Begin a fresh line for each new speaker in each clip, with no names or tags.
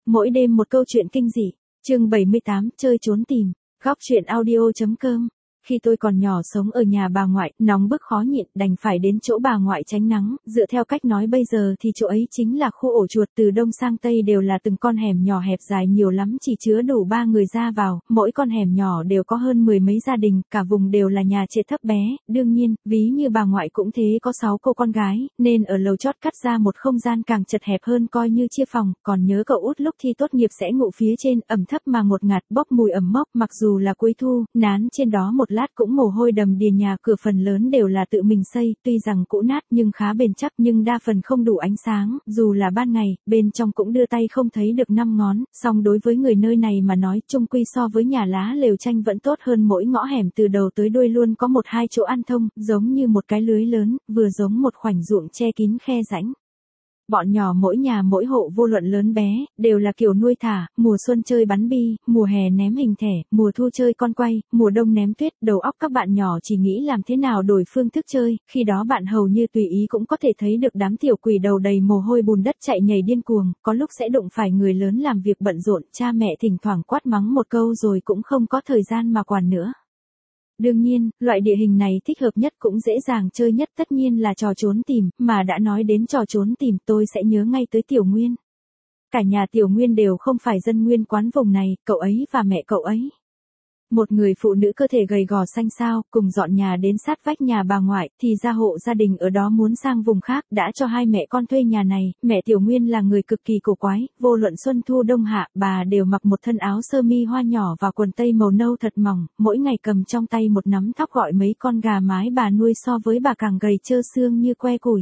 Mỗi đêm một câu chuyện kinh dị. Chương 78, chơi trốn tìm. Góc truyện audio.com. Khi tôi còn nhỏ sống ở nhà bà ngoại, nóng bức khó nhịn, đành phải đến chỗ bà ngoại tránh nắng, dựa theo cách nói bây giờ thì chỗ ấy chính là khu ổ chuột, từ đông sang tây đều là từng con hẻm nhỏ hẹp dài nhiều lắm chỉ chứa đủ 3 người ra vào, mỗi con hẻm nhỏ đều có hơn 10 mấy gia đình, cả vùng đều là nhà trệt thấp bé, đương nhiên, ví như bà ngoại cũng thế, có 6 cô con gái, nên ở lầu chót cắt ra một không gian càng chật hẹp hơn coi như chia phòng, còn nhớ cậu út lúc thi tốt nghiệp sẽ ngủ phía trên, ẩm thấp mà ngột ngạt, bốc mùi ẩm mốc, mặc dù là cuối thu, nán trên đó một lát cũng mồ hôi đầm đìa, nhà cửa phần lớn đều là tự mình xây, tuy rằng cũ nát nhưng khá bền chắc, nhưng đa phần không đủ ánh sáng, dù là ban ngày, bên trong cũng đưa tay không thấy được 5 ngón, song đối với người nơi này mà nói, chung quy so với nhà lá lều tranh vẫn tốt hơn, mỗi ngõ hẻm từ đầu tới đuôi luôn có một hai chỗ ăn thông, giống như một cái lưới lớn, vừa giống một khoảnh ruộng che kín khe rãnh. Bọn nhỏ mỗi nhà mỗi hộ vô luận lớn bé, đều là kiểu nuôi thả, mùa xuân chơi bắn bi, mùa hè ném hình thẻ, mùa thu chơi con quay, mùa đông ném tuyết, đầu óc các bạn nhỏ chỉ nghĩ làm thế nào đổi phương thức chơi, khi đó bạn hầu như tùy ý cũng có thể thấy được đám tiểu quỷ đầu đầy mồ hôi bùn đất chạy nhảy điên cuồng, có lúc sẽ đụng phải người lớn làm việc bận rộn, cha mẹ thỉnh thoảng quát mắng một câu rồi cũng không có thời gian mà quản nữa. Đương nhiên, loại địa hình này thích hợp nhất cũng dễ dàng chơi nhất tất nhiên là trò trốn tìm, mà đã nói đến trò trốn tìm tôi sẽ nhớ ngay tới Tiểu Nguyên. Cả nhà Tiểu Nguyên đều không phải dân nguyên quán vùng này, cậu ấy và mẹ cậu ấy. Một người phụ nữ cơ thể gầy gò xanh xao, cùng dọn nhà đến sát vách nhà bà ngoại, thì gia hộ gia đình ở đó muốn sang vùng khác, đã cho hai mẹ con thuê nhà này, mẹ Tiểu Nguyên là người cực kỳ cổ quái, vô luận xuân thu đông hạ, bà đều mặc một thân áo sơ mi hoa nhỏ và quần tây màu nâu thật mỏng, mỗi ngày cầm trong tay một nắm thóc gọi mấy con gà mái bà nuôi, so với bà càng gầy trơ xương như que củi.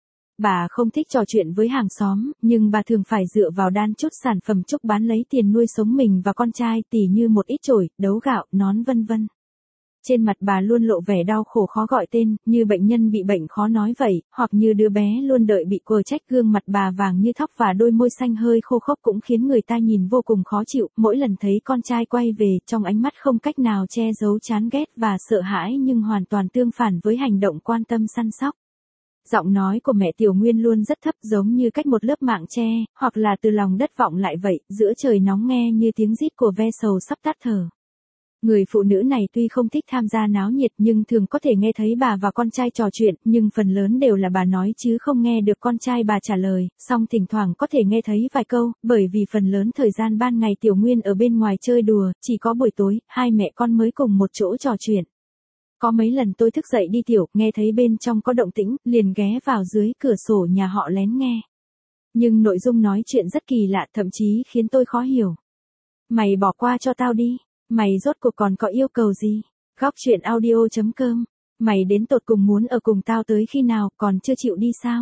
Bà không thích trò chuyện với hàng xóm, nhưng bà thường phải dựa vào đan chút sản phẩm trúc bán lấy tiền nuôi sống mình và con trai, tỉ như một ít chổi, đấu gạo, nón vân vân. Trên mặt bà luôn lộ vẻ đau khổ khó gọi tên, như bệnh nhân bị bệnh khó nói vậy, hoặc như đứa bé luôn đợi bị quở trách. Gương mặt bà vàng như thóc và đôi môi xanh hơi khô khốc cũng khiến người ta nhìn vô cùng khó chịu, mỗi lần thấy con trai quay về, trong ánh mắt không cách nào che giấu chán ghét và sợ hãi, nhưng hoàn toàn tương phản với hành động quan tâm săn sóc. Giọng nói của mẹ Tiểu Nguyên luôn rất thấp, giống như cách một lớp mạng che, hoặc là từ lòng đất vọng lại vậy, giữa trời nóng nghe như tiếng rít của ve sầu sắp tắt thở. Người phụ nữ này tuy không thích tham gia náo nhiệt nhưng thường có thể nghe thấy bà và con trai trò chuyện, nhưng phần lớn đều là bà nói chứ không nghe được con trai bà trả lời, song thỉnh thoảng có thể nghe thấy vài câu, bởi vì phần lớn thời gian ban ngày Tiểu Nguyên ở bên ngoài chơi đùa, chỉ có buổi tối, hai mẹ con mới cùng một chỗ trò chuyện. Có mấy lần tôi thức dậy đi tiểu, nghe thấy bên trong có động tĩnh, liền ghé vào dưới cửa sổ nhà họ lén nghe. Nhưng nội dung nói chuyện rất kỳ lạ, thậm chí khiến tôi khó hiểu. Mày bỏ qua cho tao đi, mày rốt cuộc còn có yêu cầu gì? Góc truyện audio.com. Mày đến tột cùng muốn ở cùng tao tới khi nào, còn chưa chịu đi sao?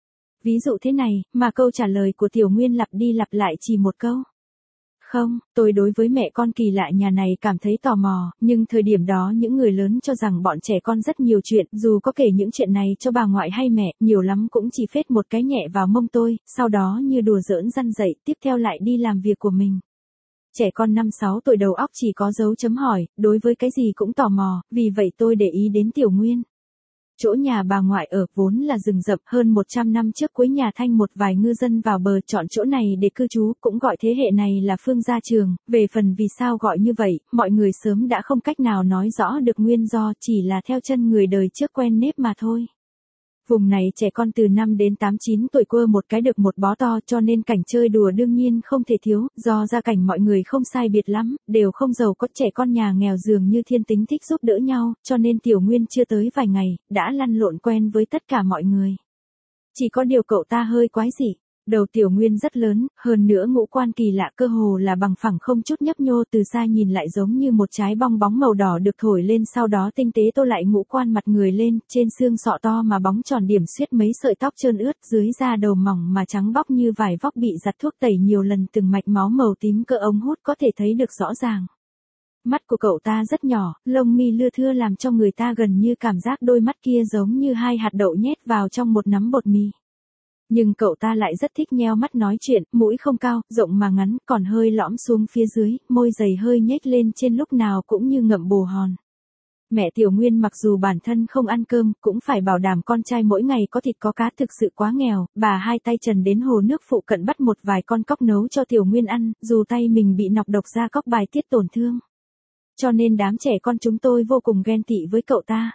Ví dụ thế này, mà câu trả lời của Tiểu Nguyên lặp đi lặp lại chỉ một câu. Không, tôi đối với mẹ con kỳ lạ nhà này cảm thấy tò mò, nhưng thời điểm đó những người lớn cho rằng bọn trẻ con rất nhiều chuyện, dù có kể những chuyện này cho bà ngoại hay mẹ, nhiều lắm cũng chỉ phết một cái nhẹ vào mông tôi, sau đó như đùa giỡn răn dậy, tiếp theo lại đi làm việc của mình. Trẻ con 5-6 tuổi đầu óc chỉ có dấu chấm hỏi, đối với cái gì cũng tò mò, vì vậy tôi để ý đến Tiểu Nguyên. Chỗ nhà bà ngoại ở vốn là rừng rậm, hơn 100 năm trước cuối nhà Thanh một vài ngư dân vào bờ chọn chỗ này để cư trú, cũng gọi thế hệ này là Phương Gia Trường, về phần vì sao gọi như vậy, mọi người sớm đã không cách nào nói rõ được nguyên do, chỉ là theo chân người đời trước quen nếp mà thôi. Vùng này trẻ con từ 5 đến 8-9 tuổi quơ một cái được một bó to, cho nên cảnh chơi đùa đương nhiên không thể thiếu, do gia cảnh mọi người không sai biệt lắm, đều không giàu có, trẻ con nhà nghèo dường như thiên tính thích giúp đỡ nhau, cho nên Tiểu Nguyên chưa tới vài ngày, đã lăn lộn quen với tất cả mọi người. Chỉ có điều cậu ta hơi quái dị. Đầu Tiểu Nguyên rất lớn, hơn nữa ngũ quan kỳ lạ, cơ hồ là bằng phẳng không chút nhấp nhô, từ xa nhìn lại giống như một trái bong bóng màu đỏ được thổi lên, sau đó tinh tế tô lại ngũ quan mặt người lên, trên xương sọ to mà bóng tròn điểm xuyết mấy sợi tóc trơn ướt, dưới da đầu mỏng mà trắng bóc như vải vóc bị giặt thuốc tẩy nhiều lần, từng mạch máu màu tím cỡ ống hút có thể thấy được rõ ràng. Mắt của cậu ta rất nhỏ, lông mi lưa thưa làm cho người ta gần như cảm giác đôi mắt kia giống như hai hạt đậu nhét vào trong một nắm bột mì. Nhưng cậu ta lại rất thích nheo mắt nói chuyện, mũi không cao, rộng mà ngắn, còn hơi lõm xuống phía dưới, môi dày hơi nhếch lên trên, lúc nào cũng như ngậm bồ hòn. Mẹ Tiểu Nguyên mặc dù bản thân không ăn cơm, cũng phải bảo đảm con trai mỗi ngày có thịt có cá, thực sự quá nghèo, bà hai tay trần đến hồ nước phụ cận bắt một vài con cóc nấu cho Tiểu Nguyên ăn, dù tay mình bị nọc độc da cóc bài tiết tổn thương. Cho nên đám trẻ con chúng tôi vô cùng ghen tị với cậu ta.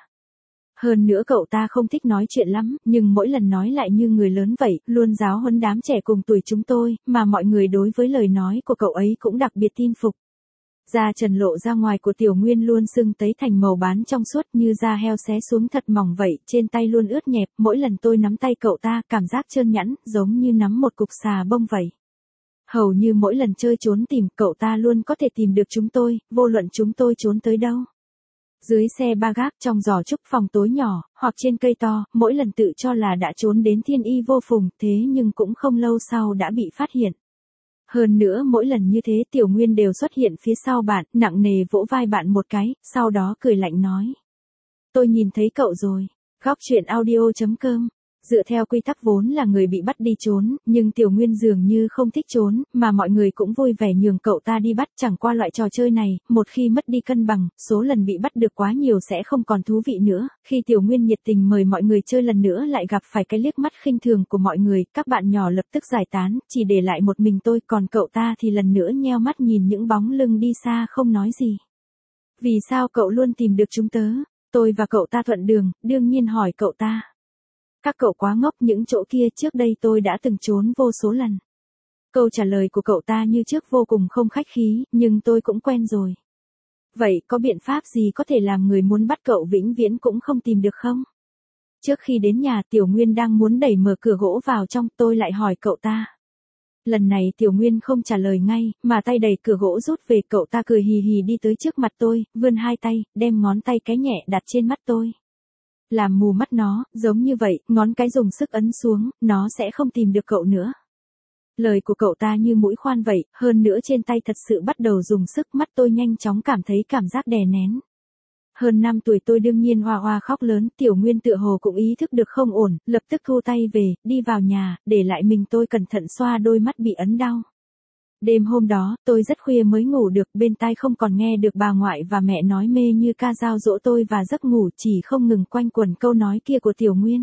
Hơn nữa cậu ta không thích nói chuyện lắm, nhưng mỗi lần nói lại như người lớn vậy, luôn giáo huấn đám trẻ cùng tuổi chúng tôi, mà mọi người đối với lời nói của cậu ấy cũng đặc biệt tin phục. Da trần lộ ra ngoài của Tiểu Nguyên luôn sưng tấy thành màu bán trong suốt như da heo xé xuống thật mỏng vậy, trên tay luôn ướt nhẹp, mỗi lần tôi nắm tay cậu ta, cảm giác trơn nhẵn, giống như nắm một cục xà bông vậy. Hầu như mỗi lần chơi trốn tìm, cậu ta luôn có thể tìm được chúng tôi, vô luận chúng tôi trốn tới đâu. Dưới xe ba gác, trong giỏ trúc, phòng tối nhỏ, hoặc trên cây to, mỗi lần tự cho là đã trốn đến thiên y vô phùng, thế nhưng cũng không lâu sau đã bị phát hiện. Hơn nữa mỗi lần như thế Tiểu Nguyên đều xuất hiện phía sau bạn, nặng nề vỗ vai bạn một cái, sau đó cười lạnh nói. Tôi nhìn thấy cậu rồi. Góc truyện audio.com. Dựa theo quy tắc vốn là người bị bắt đi trốn, nhưng Tiểu Nguyên dường như không thích trốn, mà mọi người cũng vui vẻ nhường cậu ta đi bắt. Chẳng qua loại trò chơi này, một khi mất đi cân bằng, số lần bị bắt được quá nhiều sẽ không còn thú vị nữa. Khi Tiểu Nguyên nhiệt tình mời mọi người chơi lần nữa lại gặp phải cái liếc mắt khinh thường của mọi người, các bạn nhỏ lập tức giải tán, chỉ để lại một mình tôi, còn cậu ta thì lần nữa nheo mắt nhìn những bóng lưng đi xa không nói gì. Vì sao cậu luôn tìm được chúng tớ? Tôi và cậu ta thuận đường, đương nhiên hỏi cậu ta. Các cậu quá ngốc, những chỗ kia trước đây tôi đã từng trốn vô số lần. Câu trả lời của cậu ta như trước vô cùng không khách khí, nhưng tôi cũng quen rồi. Vậy có biện pháp gì có thể làm người muốn bắt cậu vĩnh viễn cũng không tìm được không? Trước khi đến nhà, Tiểu Nguyên đang muốn đẩy mở cửa gỗ vào trong, tôi lại hỏi cậu ta. Lần này Tiểu Nguyên không trả lời ngay, mà tay đẩy cửa gỗ rút về, cậu ta cười hì hì đi tới trước mặt tôi, vươn hai tay, đem ngón tay cái nhẹ đặt trên mắt tôi. Làm mù mắt nó, giống như vậy, ngón cái dùng sức ấn xuống, nó sẽ không tìm được cậu nữa. Lời của cậu ta như mũi khoan vậy, hơn nữa trên tay thật sự bắt đầu dùng sức, mắt tôi nhanh chóng cảm thấy cảm giác đè nén. Hơn 5 tuổi tôi đương nhiên hoa hoa khóc lớn, Tiểu Nguyên tựa hồ cũng ý thức được không ổn, lập tức thu tay về, đi vào nhà, để lại mình tôi cẩn thận xoa đôi mắt bị ấn đau. Đêm hôm đó, tôi rất khuya mới ngủ được, bên tai không còn nghe được bà ngoại và mẹ nói mê như ca dao dỗ tôi và giấc ngủ chỉ không ngừng quanh quẩn câu nói kia của Tiểu Nguyên.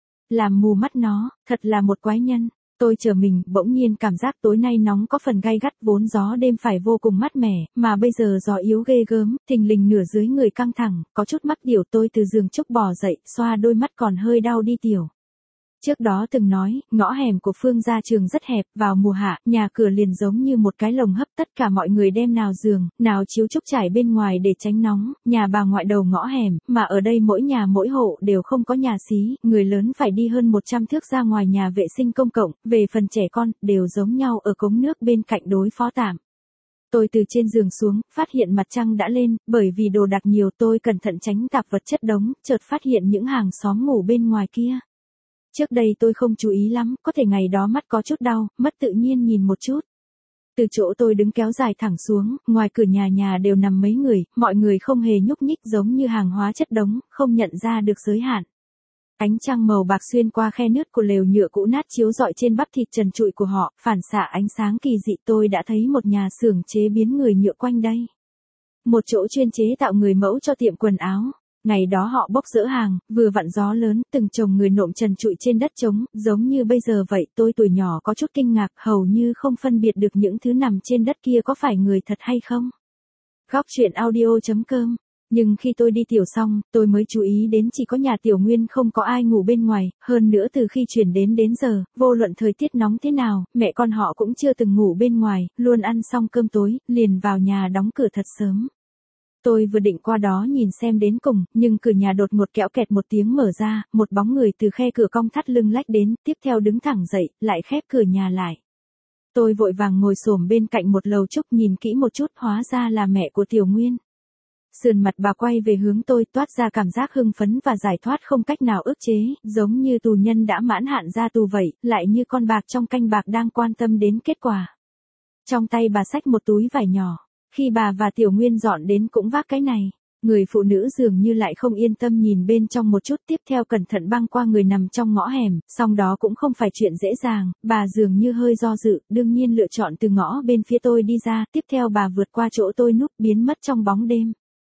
Làm mù mắt nó, thật là một quái nhân. Tôi chờ mình, bỗng nhiên cảm giác tối nay nóng có phần gay gắt, vốn gió đêm phải vô cùng mát mẻ, mà bây giờ gió yếu ghê gớm, thình lình nửa dưới người căng thẳng, có chút mắc tiểu. Tôi từ giường trúc bò dậy, xoa đôi mắt còn hơi đau đi tiểu. Trước đó từng nói, ngõ hẻm của Phương gia trường rất hẹp, vào mùa hạ, nhà cửa liền giống như một cái lồng hấp, tất cả mọi người đem nào giường, nào chiếu trúc trải bên ngoài để tránh nóng, nhà bà ngoại đầu ngõ hẻm, mà ở đây mỗi nhà mỗi hộ đều không có nhà xí, người lớn phải đi hơn 100 thước ra ngoài nhà vệ sinh công cộng, về phần trẻ con, đều giống nhau ở cống nước bên cạnh đối phó tạm. Tôi từ trên giường xuống, phát hiện mặt trăng đã lên, bởi vì đồ đạc nhiều tôi cẩn thận tránh tạp vật chất đống, chợt phát hiện những hàng xóm ngủ bên ngoài kia. Trước đây tôi không chú ý lắm, có thể ngày đó mắt có chút đau, mất tự nhiên nhìn một chút. Từ chỗ tôi đứng kéo dài thẳng xuống, ngoài cửa nhà đều nằm mấy người, mọi người không hề nhúc nhích giống như hàng hóa chất đống, không nhận ra được giới hạn. Ánh trăng màu bạc xuyên qua khe nứt của lều nhựa cũ nát chiếu rọi trên bắp thịt trần trụi của họ, phản xạ ánh sáng kỳ dị. Tôi đã thấy một nhà xưởng chế biến người nhựa quanh đây. Một chỗ chuyên chế tạo người mẫu cho tiệm quần áo. Ngày đó họ bốc dỡ hàng, vừa vặn gió lớn, từng chồng người nộm trần trụi trên đất trống, giống như bây giờ vậy. Tôi tuổi nhỏ có chút kinh ngạc, hầu như không phân biệt được những thứ nằm trên đất kia có phải người thật hay không. Góc truyện audio.com. Nhưng khi tôi đi tiểu xong, tôi mới chú ý đến chỉ có nhà Tiểu Nguyên không có ai ngủ bên ngoài, hơn nữa từ khi chuyển đến giờ, vô luận thời tiết nóng thế nào, mẹ con họ cũng chưa từng ngủ bên ngoài, luôn ăn xong cơm tối, liền vào nhà đóng cửa thật sớm. Tôi vừa định qua đó nhìn xem đến cùng, nhưng cửa nhà đột ngột kẽo kẹt một tiếng mở ra, một bóng người từ khe cửa cong thắt lưng lách đến, tiếp theo đứng thẳng dậy, lại khép cửa nhà lại. Tôi vội vàng ngồi xổm bên cạnh một lầu trúc nhìn kỹ một chút, hóa ra là mẹ của Tiểu Nguyên. Sườn mặt bà quay về hướng tôi, toát ra cảm giác hưng phấn và giải thoát không cách nào ức chế, giống như tù nhân đã mãn hạn ra tù vậy, lại như con bạc trong canh bạc đang quan tâm đến kết quả. Trong tay bà xách một túi vải nhỏ. Khi bà và Tiểu Nguyên dọn đến cũng vác cái này. Người phụ nữ dường như lại không yên tâm nhìn bên trong một chút, tiếp theo cẩn thận băng qua người nằm trong ngõ hẻm, song đó cũng không phải chuyện dễ dàng, bà dường như hơi do dự, đương nhiên lựa chọn từ ngõ bên phía tôi đi ra, tiếp theo bà vượt qua chỗ tôi núp biến mất trong bóng đêm.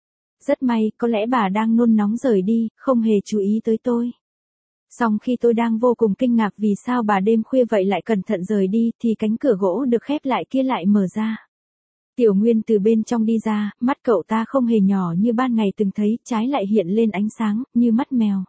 Rất may, có lẽ bà đang nôn nóng rời đi, không hề chú ý tới tôi. Song khi tôi đang vô cùng kinh ngạc vì sao bà đêm khuya vậy lại cẩn thận rời đi, thì cánh cửa gỗ được khép lại kia lại mở ra. Tiểu Nguyên từ bên trong đi ra, mắt cậu ta không hề nhỏ như ban ngày từng thấy, trái lại hiện lên ánh sáng, như mắt mèo.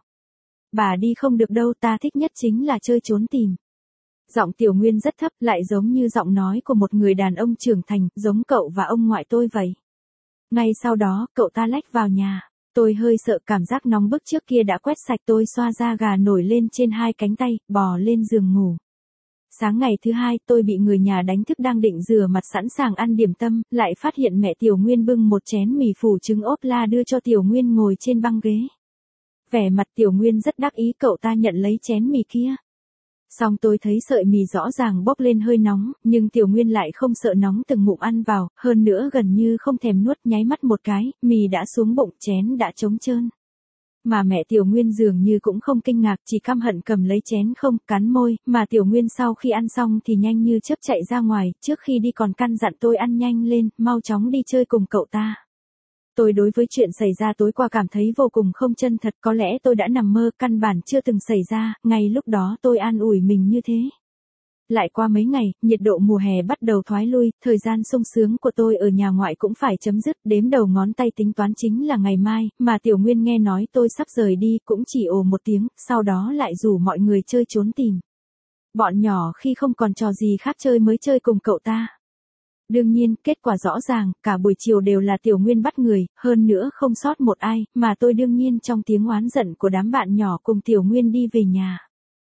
Bà đi không được đâu, ta thích nhất chính là chơi trốn tìm. Giọng Tiểu Nguyên rất thấp, lại giống như giọng nói của một người đàn ông trưởng thành, giống cậu và ông ngoại tôi vậy. Ngay sau đó, cậu ta lách vào nhà. Tôi hơi sợ, cảm giác nóng bức trước kia đã quét sạch, tôi xoa da gà nổi lên trên hai cánh tay, bò lên giường ngủ. Sáng ngày thứ hai, tôi bị người nhà đánh thức đang định rửa mặt sẵn sàng ăn điểm tâm, lại phát hiện mẹ Tiểu Nguyên bưng một chén mì phủ trứng ốp la đưa cho Tiểu Nguyên ngồi trên băng ghế. Vẻ mặt Tiểu Nguyên rất đắc ý, cậu ta nhận lấy chén mì kia. Xong tôi thấy sợi mì rõ ràng bốc lên hơi nóng, nhưng Tiểu Nguyên lại không sợ nóng, từng ngụm ăn vào, hơn nữa gần như không thèm nuốt, nháy mắt một cái, mì đã xuống bụng, chén đã trống trơn. Mà mẹ Tiểu Nguyên dường như cũng không kinh ngạc, chỉ căm hận cầm lấy chén không, cắn môi, mà Tiểu Nguyên sau khi ăn xong thì nhanh như chớp chạy ra ngoài, trước khi đi còn căn dặn tôi ăn nhanh lên, mau chóng đi chơi cùng cậu ta. Tôi đối với chuyện xảy ra tối qua cảm thấy vô cùng không chân thật, có lẽ tôi đã nằm mơ, căn bản chưa từng xảy ra, ngay lúc đó tôi an ủi mình như thế. Lại qua mấy ngày, nhiệt độ mùa hè bắt đầu thoái lui, thời gian sung sướng của tôi ở nhà ngoại cũng phải chấm dứt, đếm đầu ngón tay tính toán chính là ngày mai, mà Tiểu Nguyên nghe nói tôi sắp rời đi cũng chỉ ồ một tiếng, sau đó lại rủ mọi người chơi trốn tìm. Bọn nhỏ khi không còn trò gì khác chơi mới chơi cùng cậu ta. Đương nhiên, kết quả rõ ràng, cả buổi chiều đều là Tiểu Nguyên bắt người, hơn nữa không sót một ai, mà tôi đương nhiên trong tiếng oán giận của đám bạn nhỏ cùng Tiểu Nguyên đi về nhà.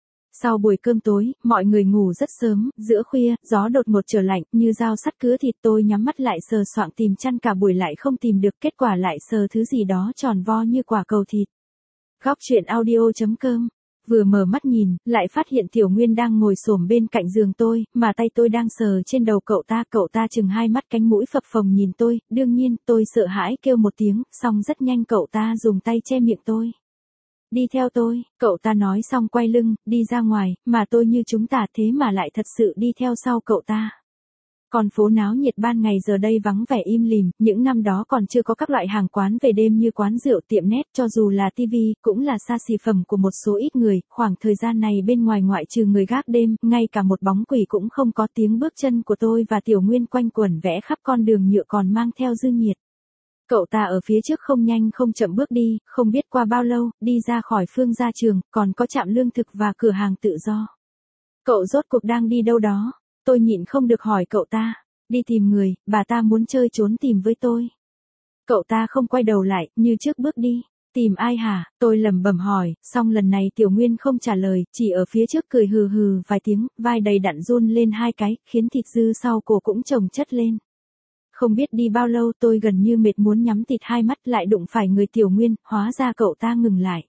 Sau buổi cơm tối, mọi người ngủ rất sớm, giữa khuya, gió đột ngột trở lạnh, như dao sắt cứa thịt, tôi nhắm mắt lại sờ soạng tìm chăn cả buổi lại không tìm được, kết quả lại sờ thứ gì đó tròn vo như quả cầu thịt. Góc truyện audio.com. Vừa mở mắt nhìn, lại phát hiện Tiểu Nguyên đang ngồi xổm bên cạnh giường tôi, mà tay tôi đang sờ trên đầu cậu ta chừng hai mắt cánh mũi phập phồng nhìn tôi, đương nhiên, tôi sợ hãi kêu một tiếng, xong rất nhanh cậu ta dùng tay che miệng tôi. Đi theo tôi, cậu ta nói xong quay lưng, đi ra ngoài, mà tôi như chúng ta thế mà lại thật sự đi theo sau cậu ta. Còn phố náo nhiệt ban ngày giờ đây vắng vẻ im lìm, những năm đó còn chưa có các loại hàng quán về đêm như quán rượu, tiệm nét, cho dù là tivi, cũng là xa xỉ phẩm của một số ít người, khoảng thời gian này bên ngoài ngoại trừ người gác đêm, ngay cả một bóng quỷ cũng không có, tiếng bước chân của tôi và Tiểu Nguyên quanh quẩn vẽ khắp con đường nhựa còn mang theo dư nhiệt. Cậu ta ở phía trước không nhanh không chậm bước đi, không biết qua bao lâu, đi ra khỏi Phương Gia Trường, còn có trạm lương thực và cửa hàng tự do. Cậu rốt cuộc đang đi đâu đó? Tôi nhịn không được hỏi cậu ta. Đi tìm người, bà ta muốn chơi trốn tìm với tôi. Cậu ta không quay đầu lại, như trước bước đi. Tìm ai hả? Tôi lẩm bẩm hỏi, xong lần này Tiểu Nguyên không trả lời, chỉ ở phía trước cười hừ hừ vài tiếng, vai đầy đặn run lên hai cái, khiến thịt dư sau cổ cũng chồng chất lên. Không biết đi bao lâu tôi gần như mệt muốn nhắm tịt hai mắt, lại đụng phải người Tiểu Nguyên, hóa ra cậu ta ngừng lại.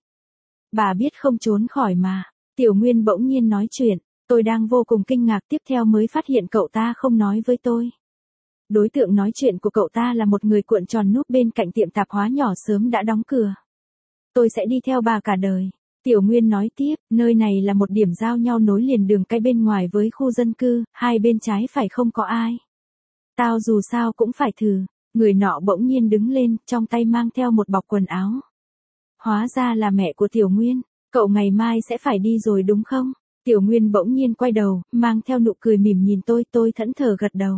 Bà biết không trốn khỏi mà. Tiểu Nguyên bỗng nhiên nói chuyện, tôi đang vô cùng kinh ngạc, tiếp theo mới phát hiện cậu ta không nói với tôi. Đối tượng nói chuyện của cậu ta là một người cuộn tròn núp bên cạnh tiệm tạp hóa nhỏ sớm đã đóng cửa. Tôi sẽ đi theo bà cả đời. Tiểu Nguyên nói tiếp, nơi này là một điểm giao nhau nối liền đường cái bên ngoài với khu dân cư, hai bên trái phải không có ai. Tao dù sao cũng phải thử. Người nọ bỗng nhiên đứng lên, trong tay mang theo một bọc quần áo. Hóa ra là mẹ của Tiểu Nguyên. Cậu ngày mai sẽ phải đi rồi đúng không? Tiểu Nguyên bỗng nhiên quay đầu, mang theo nụ cười mỉm nhìn tôi thẫn thờ gật đầu.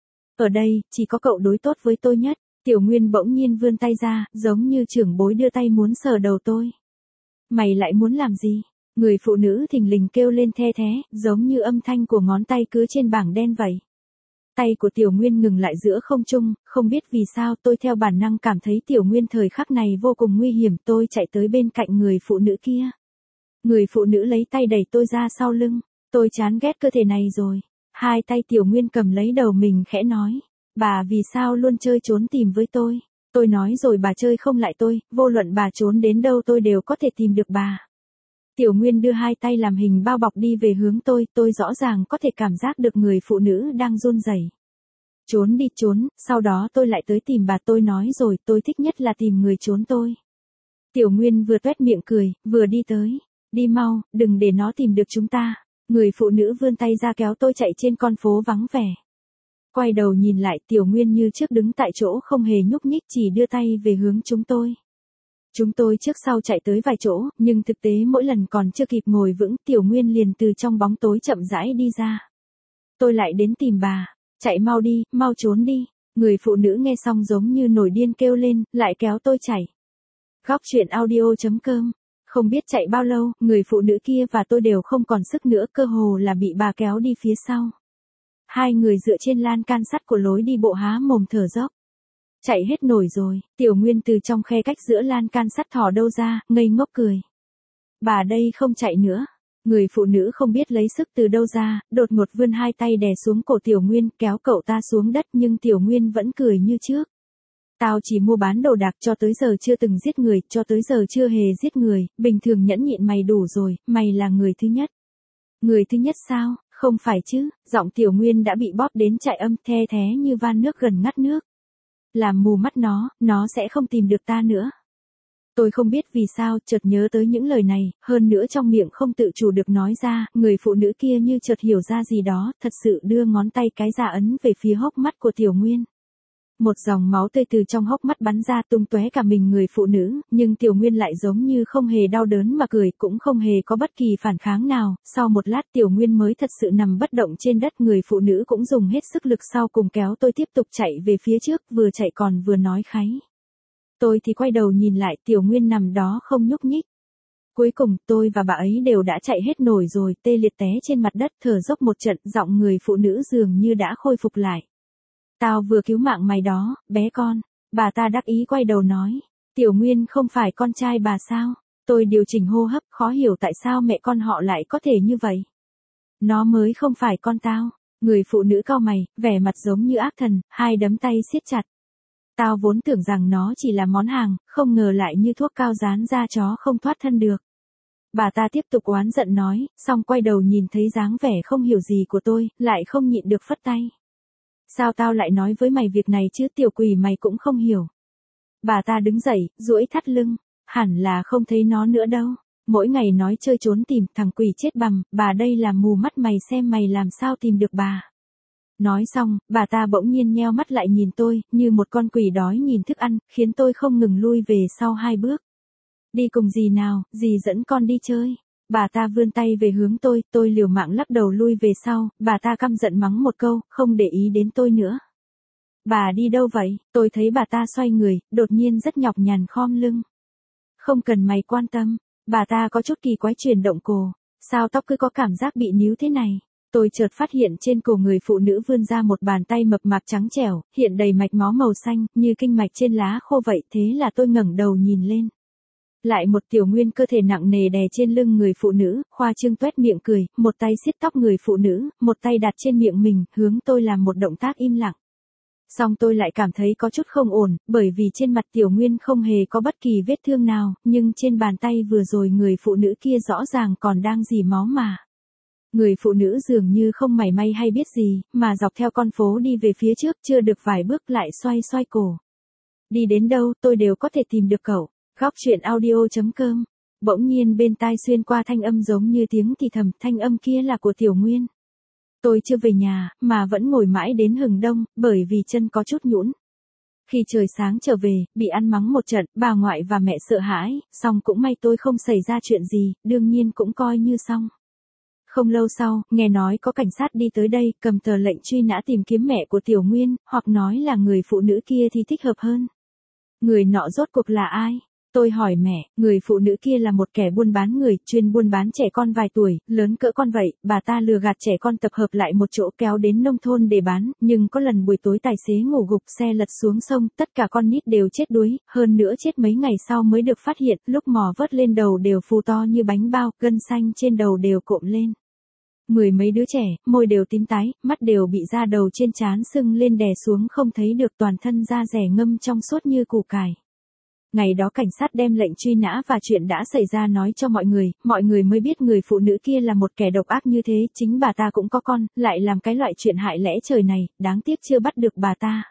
Ở đây, chỉ có cậu đối tốt với tôi nhất. Tiểu Nguyên bỗng nhiên vươn tay ra, giống như trưởng bối đưa tay muốn sờ đầu tôi. Mày lại muốn làm gì? Người phụ nữ thình lình kêu lên the thé, giống như âm thanh của ngón tay cứ trên bảng đen vậy. Tay của Tiểu Nguyên ngừng lại giữa không trung, không biết vì sao tôi theo bản năng cảm thấy Tiểu Nguyên thời khắc này vô cùng nguy hiểm, tôi chạy tới bên cạnh người phụ nữ kia. Người phụ nữ lấy tay đẩy tôi ra sau lưng, tôi chán ghét cơ thể này rồi. Hai tay Tiểu Nguyên cầm lấy đầu mình khẽ nói, bà vì sao luôn chơi trốn tìm với tôi? Tôi nói rồi bà chơi không lại tôi, vô luận bà trốn đến đâu tôi đều có thể tìm được bà. Tiểu Nguyên đưa hai tay làm hình bao bọc đi về hướng tôi rõ ràng có thể cảm giác được người phụ nữ đang run rẩy. Trốn đi trốn, sau đó tôi lại tới tìm bà, tôi nói rồi, tôi thích nhất là tìm người trốn tôi. Tiểu Nguyên vừa toét miệng cười, vừa đi tới. Đi mau, đừng để nó tìm được chúng ta. Người phụ nữ vươn tay ra kéo tôi chạy trên con phố vắng vẻ. Quay đầu nhìn lại Tiểu Nguyên như trước đứng tại chỗ không hề nhúc nhích chỉ đưa tay về hướng chúng tôi. Chúng tôi trước sau chạy tới vài chỗ, nhưng thực tế mỗi lần còn chưa kịp ngồi vững Tiểu Nguyên liền từ trong bóng tối chậm rãi đi ra. Tôi lại đến tìm bà, chạy mau đi, mau trốn đi. Người phụ nữ nghe xong giống như nổi điên kêu lên, lại kéo tôi chạy. Góc truyện audio.com. Không biết chạy bao lâu, người phụ nữ kia và tôi đều không còn sức nữa, cơ hồ là bị bà kéo đi phía sau. Hai người dựa trên lan can sắt của lối đi bộ há mồm thở dốc. Chạy hết nổi rồi, Tiểu Nguyên từ trong khe cách giữa lan can sắt thò đâu ra, ngây ngốc cười. Bà đây không chạy nữa. Người phụ nữ không biết lấy sức từ đâu ra, đột ngột vươn hai tay đè xuống cổ Tiểu Nguyên, kéo cậu ta xuống đất nhưng Tiểu Nguyên vẫn cười như trước. Tao chỉ mua bán đồ đạc, cho tới giờ chưa từng giết người, cho tới giờ chưa hề giết người, bình thường nhẫn nhịn mày đủ rồi, mày là người thứ nhất. Người thứ nhất sao, không phải chứ, giọng Tiểu Nguyên đã bị bóp đến chạy âm the thé như van nước gần ngắt nước. Làm mù mắt nó sẽ không tìm được ta nữa. Tôi không biết vì sao chợt nhớ tới những lời này, hơn nữa trong miệng không tự chủ được nói ra, người phụ nữ kia như chợt hiểu ra gì đó, thật sự đưa ngón tay cái ra ấn về phía hốc mắt của Tiểu Nguyên. Một dòng máu tươi từ trong hốc mắt bắn ra tung tóe cả mình người phụ nữ, nhưng Tiểu Nguyên lại giống như không hề đau đớn mà cười, cũng không hề có bất kỳ phản kháng nào. Sau một lát Tiểu Nguyên mới thật sự nằm bất động trên đất, người phụ nữ cũng dùng hết sức lực sau cùng kéo tôi tiếp tục chạy về phía trước, vừa chạy còn vừa nói kháy. Tôi thì quay đầu nhìn lại, Tiểu Nguyên nằm đó không nhúc nhích. Cuối cùng tôi và bà ấy đều đã chạy hết nổi rồi, tê liệt té trên mặt đất thở dốc một trận, giọng người phụ nữ dường như đã khôi phục lại. Tao vừa cứu mạng mày đó, bé con. Bà ta đắc ý quay đầu nói. Tiểu Nguyên không phải con trai bà sao? Tôi điều chỉnh hô hấp, khó hiểu tại sao mẹ con họ lại có thể như vậy. Nó mới không phải con tao. Người phụ nữ cau mày, vẻ mặt giống như ác thần, hai đấm tay siết chặt. Tao vốn tưởng rằng nó chỉ là món hàng, không ngờ lại như thuốc cao dán da chó không thoát thân được. Bà ta tiếp tục oán giận nói, xong quay đầu nhìn thấy dáng vẻ không hiểu gì của tôi, lại không nhịn được phất tay. Sao tao lại nói với mày việc này chứ, tiểu quỷ mày cũng không hiểu. Bà ta đứng dậy, duỗi thắt lưng, hẳn là không thấy nó nữa đâu. Mỗi ngày nói chơi trốn tìm, thằng quỷ chết bằm, bà đây là mù mắt mày xem mày làm sao tìm được bà. Nói xong, bà ta bỗng nhiên nheo mắt lại nhìn tôi, như một con quỷ đói nhìn thức ăn, khiến tôi không ngừng lui về sau hai bước. Đi cùng dì nào, dì dẫn con đi chơi. Bà ta vươn tay về hướng tôi liều mạng lắc đầu lui về sau, bà ta căm giận mắng một câu, không để ý đến tôi nữa. Bà đi đâu vậy? Tôi thấy bà ta xoay người, đột nhiên rất nhọc nhằn khom lưng. Không cần mày quan tâm, bà ta có chút kỳ quái chuyển động cổ. Sao tóc cứ có cảm giác bị níu thế này? Tôi chợt phát hiện trên cổ người phụ nữ vươn ra một bàn tay mập mạp trắng trẻo, hiện đầy mạch máu màu xanh, như kinh mạch trên lá khô vậy, thế là tôi ngẩng đầu nhìn lên. Lại một Tiểu Nguyên cơ thể nặng nề đè trên lưng người phụ nữ, khoa trương toét miệng cười, một tay siết tóc người phụ nữ, một tay đặt trên miệng mình, hướng tôi làm một động tác im lặng. Song tôi lại cảm thấy có chút không ổn, bởi vì trên mặt Tiểu Nguyên không hề có bất kỳ vết thương nào, nhưng trên bàn tay vừa rồi người phụ nữ kia rõ ràng còn đang rỉ máu mà. Người phụ nữ dường như không mảy may hay biết gì, mà dọc theo con phố đi về phía trước, chưa được vài bước lại xoay cổ. Đi đến đâu tôi đều có thể tìm được cậu. Góc truyện audio.com. Bỗng nhiên bên tai xuyên qua thanh âm giống như tiếng thì thầm, thanh âm kia là của Tiểu Nguyên. Tôi chưa về nhà, mà vẫn ngồi mãi đến hừng đông, bởi vì chân có chút nhũn. Khi trời sáng trở về, bị ăn mắng một trận, bà ngoại và mẹ sợ hãi, song cũng may tôi không xảy ra chuyện gì, đương nhiên cũng coi như xong. Không lâu sau, nghe nói có cảnh sát đi tới đây, cầm tờ lệnh truy nã tìm kiếm mẹ của Tiểu Nguyên, hoặc nói là người phụ nữ kia thì thích hợp hơn. Người nọ rốt cuộc là ai? Tôi hỏi mẹ, người phụ nữ kia là một kẻ buôn bán người, chuyên buôn bán trẻ con vài tuổi, lớn cỡ con vậy, bà ta lừa gạt trẻ con tập hợp lại một chỗ kéo đến nông thôn để bán, nhưng có lần buổi tối tài xế ngủ gục xe lật xuống sông, tất cả con nít đều chết đuối, hơn nữa chết mấy ngày sau mới được phát hiện, lúc mò vớt lên đầu đều phù to như bánh bao, gân xanh trên đầu đều cộm lên. Mười mấy đứa trẻ, môi đều tím tái, mắt đều bị da đầu trên trán sưng lên đè xuống không thấy được, toàn thân da rẻ ngâm trong suốt như củ cải. Ngày đó cảnh sát đem lệnh truy nã và chuyện đã xảy ra nói cho mọi người mới biết người phụ nữ kia là một kẻ độc ác như thế, chính bà ta cũng có con, lại làm cái loại chuyện hại lẽ trời này, đáng tiếc chưa bắt được bà ta.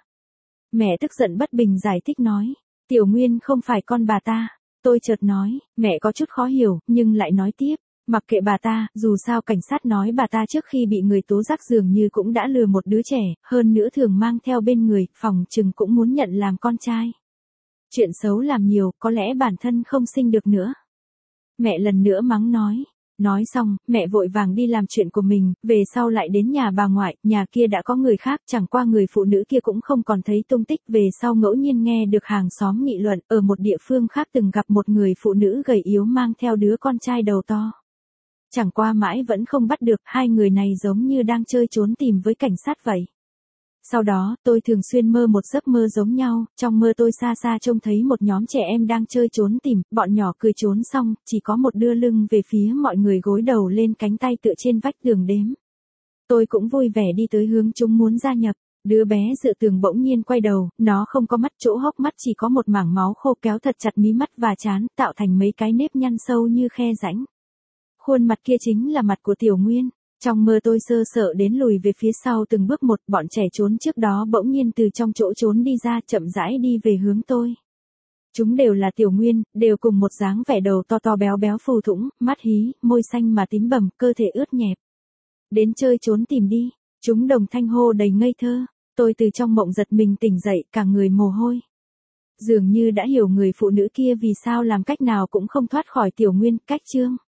Mẹ tức giận bất bình giải thích nói, Tiểu Nguyên không phải con bà ta. Tôi chợt nói, mẹ có chút khó hiểu, nhưng lại nói tiếp, Mặc kệ bà ta, dù sao cảnh sát nói bà ta trước khi bị người tố giác dường như cũng đã lừa một đứa trẻ, hơn nữa thường mang theo bên người, phòng chừng cũng muốn nhận làm con trai. Chuyện xấu làm nhiều, có lẽ bản thân không sinh được nữa. Mẹ lần nữa mắng nói. Nói xong, mẹ vội vàng đi làm chuyện của mình, về sau lại đến nhà bà ngoại, nhà kia đã có người khác, chẳng qua người phụ nữ kia cũng không còn thấy tung tích. Về sau ngẫu nhiên nghe được hàng xóm nghị luận, ở một địa phương khác từng gặp một người phụ nữ gầy yếu mang theo đứa con trai đầu to. Chẳng qua mãi vẫn không bắt được, hai người này giống như đang chơi trốn tìm với cảnh sát vậy. Sau đó, tôi thường xuyên mơ một giấc mơ giống nhau, trong mơ tôi xa xa trông thấy một nhóm trẻ em đang chơi trốn tìm, bọn nhỏ cười trốn xong, chỉ có một đưa lưng về phía mọi người gối đầu lên cánh tay tựa trên vách tường đếm. Tôi cũng vui vẻ đi tới hướng chúng muốn gia nhập, đứa bé dựa tường bỗng nhiên quay đầu, nó không có mắt, chỗ hốc mắt chỉ có một mảng máu khô kéo thật chặt mí mắt và trán, tạo thành mấy cái nếp nhăn sâu như khe rãnh. Khuôn mặt kia chính là mặt của Tiểu Nguyên. Trong mơ tôi sơ sợ đến lùi về phía sau từng bước một, bọn trẻ trốn trước đó bỗng nhiên từ trong chỗ trốn đi ra, chậm rãi đi về hướng tôi. Chúng đều là Tiểu Nguyên, đều cùng một dáng vẻ, đầu to to béo béo phù thủng, mắt hí, môi xanh mà tím bầm, cơ thể ướt nhẹp. Đến chơi trốn tìm đi, chúng đồng thanh hô đầy ngây thơ. Tôi từ trong mộng giật mình tỉnh dậy, cả người mồ hôi. Dường như đã hiểu người phụ nữ kia vì sao làm cách nào cũng không thoát khỏi Tiểu Nguyên, cách chương.